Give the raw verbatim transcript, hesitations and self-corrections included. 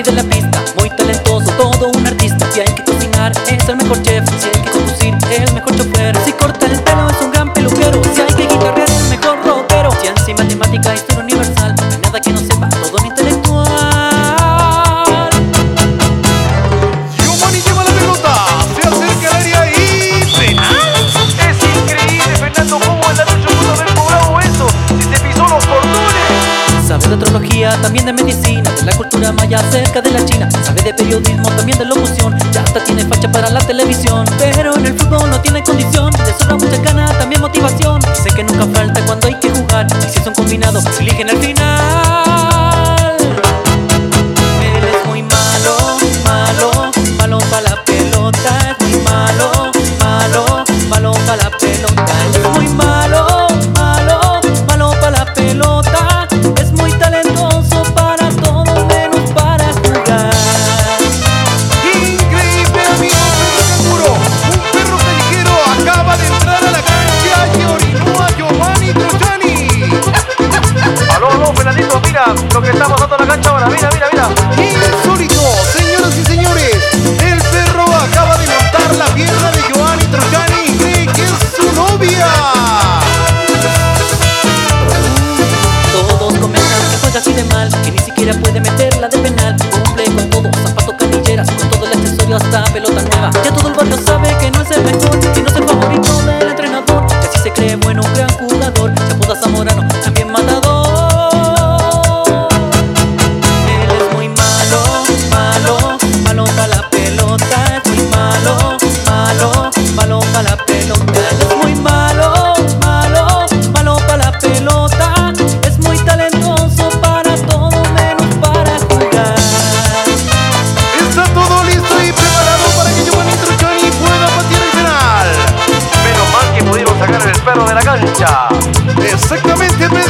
de la pista, muy talentoso, todo un artista. Si hay que cocinar, es el mejor chef. Si hay que conducir, es el mejor chofer. Si corta el pelo, es un gran peluquero. Si hay que guitarrear, es el mejor rockero. Ciencia y matemática, historia universal, no hay nada que no sepa, todo un intelectual. Giovanni lleva la pelota, se acerca al área y penal. Es increíble, Fernando, cómo en la noche pudo haber cobrado eso si se pisó los cordones. Sabe de astrología, también de medicina, de la cultura maya acerca de la China. Sabe de periodismo, también de locución, ya hasta tiene facha para la televisión. Pero en el fútbol no tiene condición, le sobra mucha gana, también motivación. Sé que nunca falta cuando hay que jugar, y si es un combinado, se eligen al final. Él es muy malo, malo, malo para la pelota. Es muy malo, malo, malo para la pelota. Él es muy malo, malo, malo para la pelota. Es muy talentoso para todo menos para jugar. Increíble, amigo perro canguro. Un perro callejero acaba de entrar a la cancha y orinó a Giovanni Trojani. Aló, aló, Fernandito, mira lo que está pasando en la cancha ahora. Mira, mira, mira. Insólito, señoras y señores. El perro acaba de montar la pierna de Giovanni Trojani y cree que es su novia. Todos comentan que juega así de mal, que ni siquiera puede meterla de penal. Cumple con todo, zapatos, canilleras, con todo el accesorio hasta pelota nueva. Ya todo el barrio sabe que no es el mejor, que no es el favorito del entrenador. Que así se cree bueno, un gran jugador. Se apoda Zamorano, también matador. Él es muy malo, malo, malo para la pelota. Es muy malo, malo, malo para la pelota. Él es muy malo, malo, malo para la pelota. Es muy talentoso para todo menos para jugar. Está todo listo y preparado para que Giovanni Trojani pueda patear el penal. Menos mal que pudimos sacar el perro de la cancha. Exactamente,